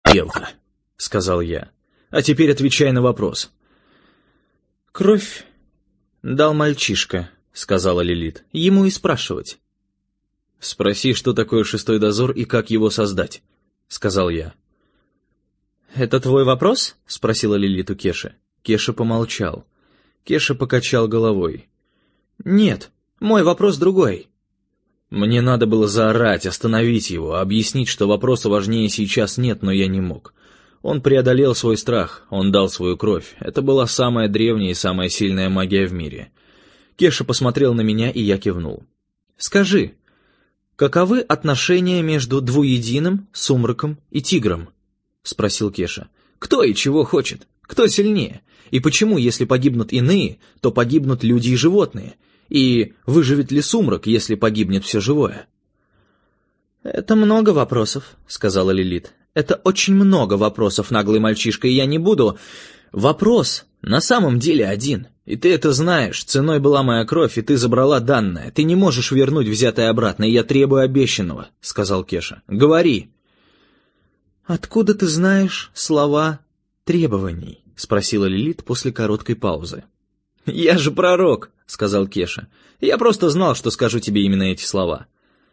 «Дело», — сказал я. «А теперь отвечай на вопрос». «Кровь дал мальчишка», — сказала Лилит. «Ему и спрашивать». «Спроси, что такое шестой дозор и как его создать», — сказал я. «Это твой вопрос?» — спросила Лилит у Кеши. Кеша помолчал. Кеша покачал головой. «Нет, мой вопрос другой». Мне надо было заорать, остановить его, объяснить, что вопроса важнее сейчас нет, но я не мог. Он преодолел свой страх, он дал свою кровь. Это была самая древняя и самая сильная магия в мире. Кеша посмотрел на меня, и я кивнул. «Скажи, каковы отношения между двуединым, сумраком и тигром?» — спросил Кеша. «Кто и чего хочет? Кто сильнее? И почему, если погибнут иные, то погибнут люди и животные? И выживет ли сумрак, если погибнет все живое?» «Это много вопросов», — сказала Лилит. «Это очень много вопросов, наглый мальчишка, и я не буду...» «Вопрос на самом деле один, и ты это знаешь. Ценой была моя кровь, и ты забрала данное. Ты не можешь вернуть взятое обратно, и я требую обещанного», — сказал Кеша. «Говори». «Откуда ты знаешь слова требований?» — спросила Лилит после короткой паузы. «Я же пророк», — сказал Кеша. «Я просто знал, что скажу тебе именно эти слова».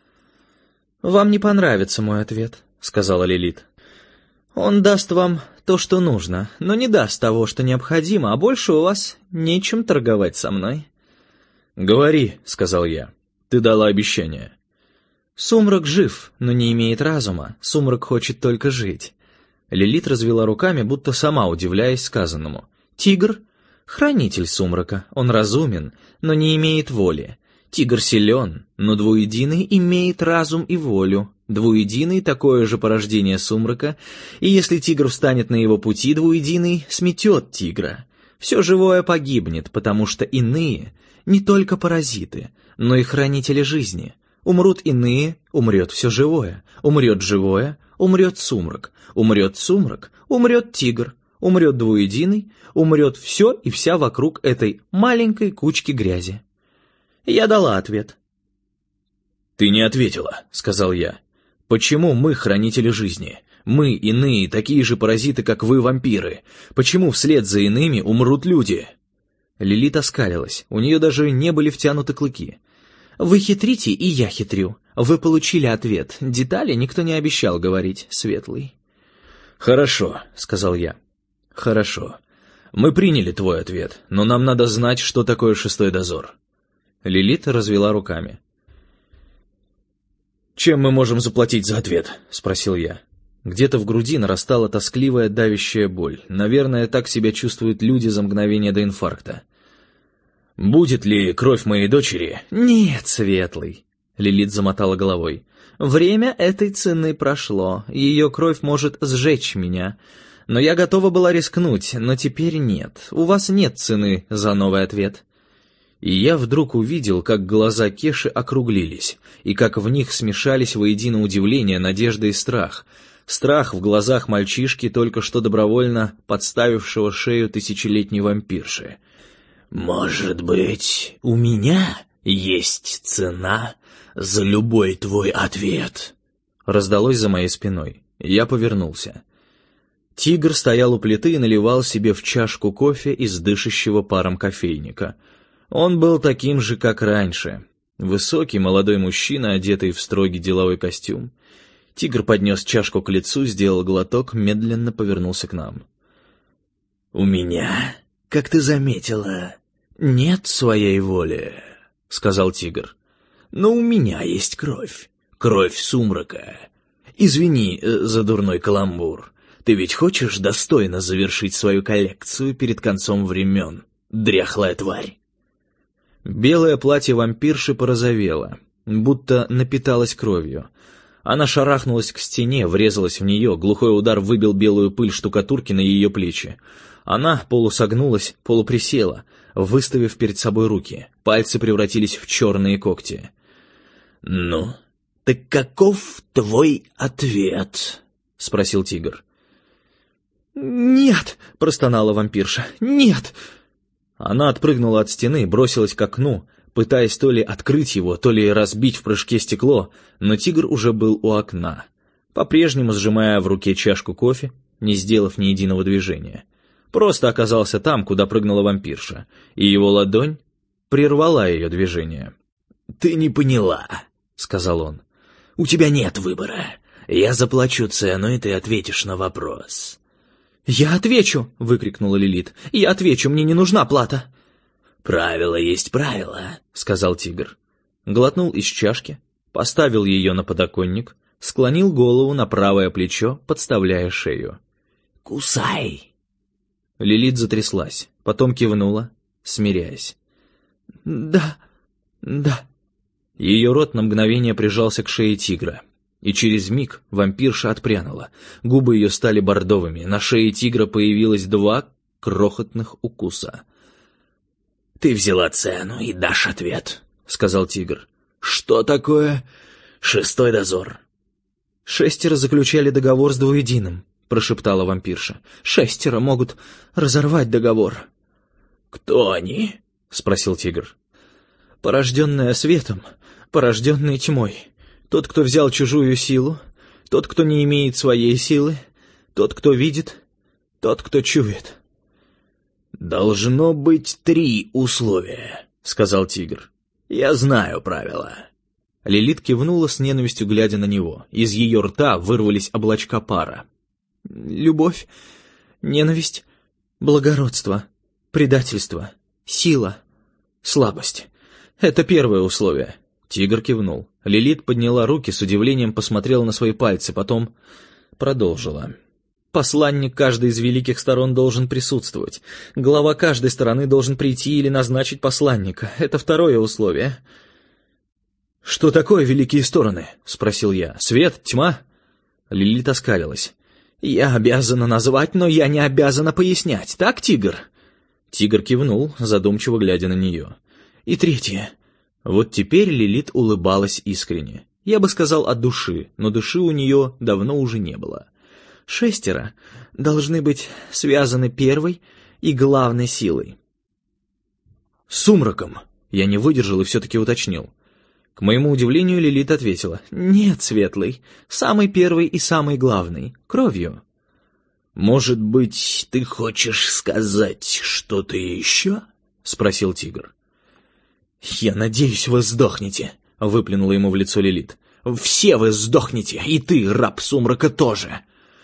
«Вам не понравится мой ответ», — сказала Лилит. «Он даст вам то, что нужно, но не даст того, что необходимо, а больше у вас нечем торговать со мной». «Говори», — сказал я. «Ты дала обещание». «Сумрак жив, но не имеет разума. Сумрак хочет только жить». Лилит развела руками, будто сама удивляясь сказанному. «Тигр — хранитель сумрака. Он разумен, но не имеет воли. Тигр силен, но двуединый имеет разум и волю. Двуединый — такое же порождение сумрака, и если тигр встанет на его пути, двуединый сметет тигра. Все живое погибнет, потому что иные — не только паразиты, но и хранители жизни. Умрут иные, умрет все живое. Умрет живое, умрет сумрак. Умрет сумрак, умрет тигр. Умрет двуединый, умрет все и вся вокруг этой маленькой кучки грязи». Я дала ответ. «Ты не ответила», — сказал я. «Почему мы хранители жизни? Мы, иные, такие же паразиты, как вы, вампиры. Почему вслед за иными умрут люди?» Лилит оскалилась, у нее даже не были втянуты клыки. «Вы хитрите, и я хитрю. Вы получили ответ. Детали никто не обещал говорить, Светлый». «Хорошо», — сказал я. «Хорошо. Мы приняли твой ответ, но нам надо знать, что такое шестой дозор». Лилит развела руками. «Чем мы можем заплатить за ответ?» — спросил я. Где-то в груди нарастала тоскливая давящая боль. Наверное, так себя чувствуют люди за мгновение до инфаркта. «Будет ли кровь моей дочери?» «Нет, Светлый», — Лилит замотала головой. «Время этой цены прошло. Ее кровь может сжечь меня. Но я готова была рискнуть, но теперь нет. У вас нет цены за новый ответ». И я вдруг увидел, как глаза Кеши округлились, и как в них смешались воедино удивление, надежда и страх. Страх в глазах мальчишки, только что добровольно подставившего шею тысячелетней вампирши. «Может быть, у меня есть цена за любой твой ответ?» Раздалось за моей спиной. Я повернулся. Тигр стоял у плиты и наливал себе в чашку кофе из дышащего паром кофейника. Он был таким же, как раньше. Высокий молодой мужчина, одетый в строгий деловой костюм. Тигр поднес чашку к лицу, сделал глоток, медленно повернулся к нам. «У меня, как ты заметила, нет своей воли», — сказал тигр. «Но у меня есть кровь. Кровь сумрака. Извини за дурной каламбур. Ты ведь хочешь достойно завершить свою коллекцию перед концом времен, дряхлая тварь?» Белое платье вампирши порозовело, будто напиталось кровью. Она шарахнулась к стене, врезалась в нее, глухой удар выбил белую пыль штукатурки на ее плечи. Она полусогнулась, полуприсела, выставив перед собой руки. Пальцы превратились в черные когти. «Ну, так каков твой ответ?» — спросил тигр. «Нет!» — простонала вампирша. «Нет!» Она отпрыгнула от стены, бросилась к окну, пытаясь то ли открыть его, то ли разбить в прыжке стекло, но тигр уже был у окна. по-прежнему сжимая в руке чашку кофе, не сделав ни единого движения. Просто оказался там, куда прыгнула вампирша, и его ладонь прервала ее движение. «Ты не поняла», — сказал он. «У тебя нет выбора. Я заплачу цену, и ты ответишь на вопрос». «Я отвечу!» — выкрикнула Лилит. «Я отвечу, мне не нужна плата!» «Правило есть правило», — сказал тигр. Глотнул из чашки, поставил ее на подоконник, склонил голову на правое плечо, подставляя шею. «Кусай!» Лилит затряслась, потом кивнула, смиряясь. «Да, да». Ее рот на мгновение прижался к шее тигра, и через миг вампирша отпрянула. Губы ее стали бордовыми, на шее тигра появилось 2 крохотных укуса. «Ты взяла цену и дашь ответ», — сказал тигр. «Что такое 6-й дозор?» 6 заключали договор с двуединым», — прошептала вампирша. 6 могут разорвать договор». «Кто они?» — спросил тигр. «Порожденная светом, порожденный тьмой. Тот, кто взял чужую силу, тот, кто не имеет своей силы, тот, кто видит, тот, кто чует». «Должно быть 3 условия», — сказал тигр. «Я знаю правила». Лилит кивнула с ненавистью, глядя на него. Из ее рта вырвались облачка пара. «Любовь, ненависть, благородство, предательство, сила, слабость. Это первое условие». Тигр кивнул. Лилит подняла руки, с удивлением посмотрела на свои пальцы, потом продолжила. «Посланник каждой из великих сторон должен присутствовать. Глава каждой стороны должен прийти или назначить посланника. Это второе условие». «Что такое великие стороны?» — спросил я. «Свет? Тьма?» Лилит оскалилась. «Я обязана назвать, но я не обязана пояснять. Так, тигр?» Тигр кивнул, задумчиво глядя на нее. «И третье». Вот теперь Лилит улыбалась искренне. Я бы сказал, от души, но души у нее давно уже не было. 6 должны быть связаны первой и главной силой. «Сумраком!» Я не выдержал и все-таки уточнил. К моему удивлению, Лилит ответила. «Нет, Светлый, самый первый и самый главный, кровью». «Может быть, ты хочешь сказать что-то еще?» — спросил тигр. «Я надеюсь, вы сдохнете», — выплюнула ему в лицо Лилит. «Все вы сдохнете, и ты, раб сумрака, тоже».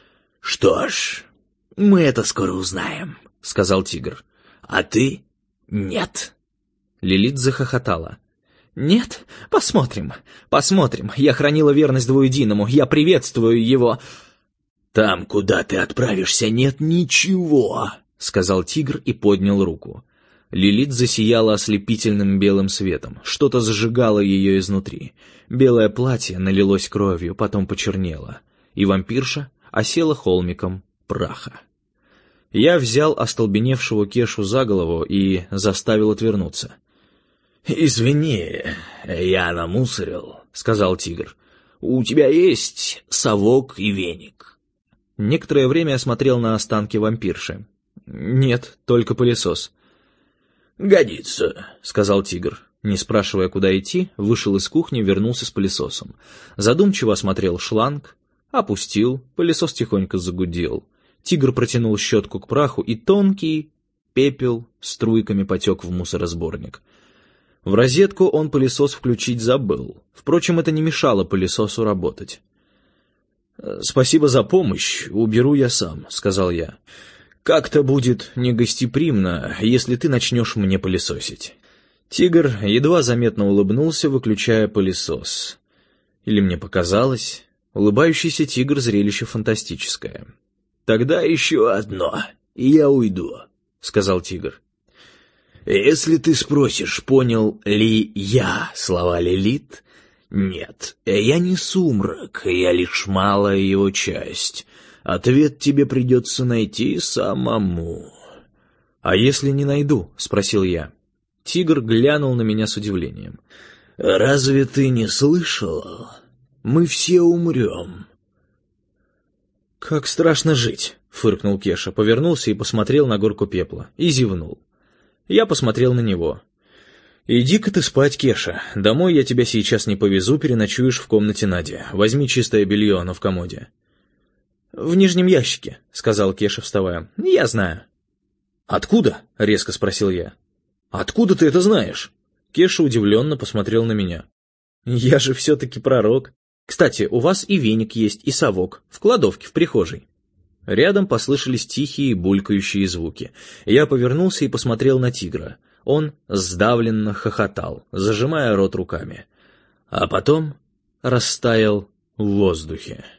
«Что ж, мы это скоро узнаем», — сказал тигр. «А ты — нет». Лилит захохотала. «Нет? Посмотрим, посмотрим. Я хранила верность двуединому, я приветствую его». «Там, куда ты отправишься, нет ничего», — сказал тигр и поднял руку. Лилит засияла ослепительным белым светом, что-то зажигало ее изнутри. Белое платье налилось кровью, потом почернело, и вампирша осела холмиком праха. Я взял остолбеневшего Кешу за голову и заставил отвернуться. «Извини, я намусорил», — сказал тигр. «У тебя есть совок и веник?» Некоторое время я смотрел на останки вампирши. «Нет, только пылесос». «Годится», — сказал тигр. Не спрашивая, куда идти, вышел из кухни, вернулся с пылесосом. Задумчиво осмотрел шланг, опустил, пылесос тихонько загудел. Тигр протянул щетку к праху, и тонкий пепел струйками потек в мусоросборник. В розетку он пылесос включить забыл. Впрочем, это не мешало пылесосу работать. «Спасибо за помощь, уберу я сам», — сказал я. «Как-то будет негостеприимно, если ты начнешь мне пылесосить». Тигр едва заметно улыбнулся, выключая пылесос. Или мне показалось, улыбающийся тигр — зрелище фантастическое. «Тогда еще одно, и я уйду», — сказал тигр. «Если ты спросишь, понял ли я слова Лилит, нет, я не сумрак, я лишь малая его часть. Ответ тебе придется найти самому». «А если не найду?» — спросил я. Тигр глянул на меня с удивлением. «Разве ты не слышал? Мы все умрем». «Как страшно жить!» — фыркнул Кеша, повернулся и посмотрел на горку пепла, и зевнул. Я посмотрел на него. «Иди-ка ты спать, Кеша. Домой я тебя сейчас не повезу, переночуешь в комнате Нади. Возьми чистое белье, оно в комоде». «В нижнем ящике», — сказал Кеша, вставая. «Я знаю». «Откуда?» — резко спросил я. «Откуда ты это знаешь?» Кеша удивленно посмотрел на меня. «Я же все-таки пророк. Кстати, у вас и веник есть, и совок. В кладовке, в прихожей». Рядом послышались тихие булькающие звуки. Я повернулся и посмотрел на тигра. Он сдавленно хохотал, зажимая рот руками. А потом растаял в воздухе.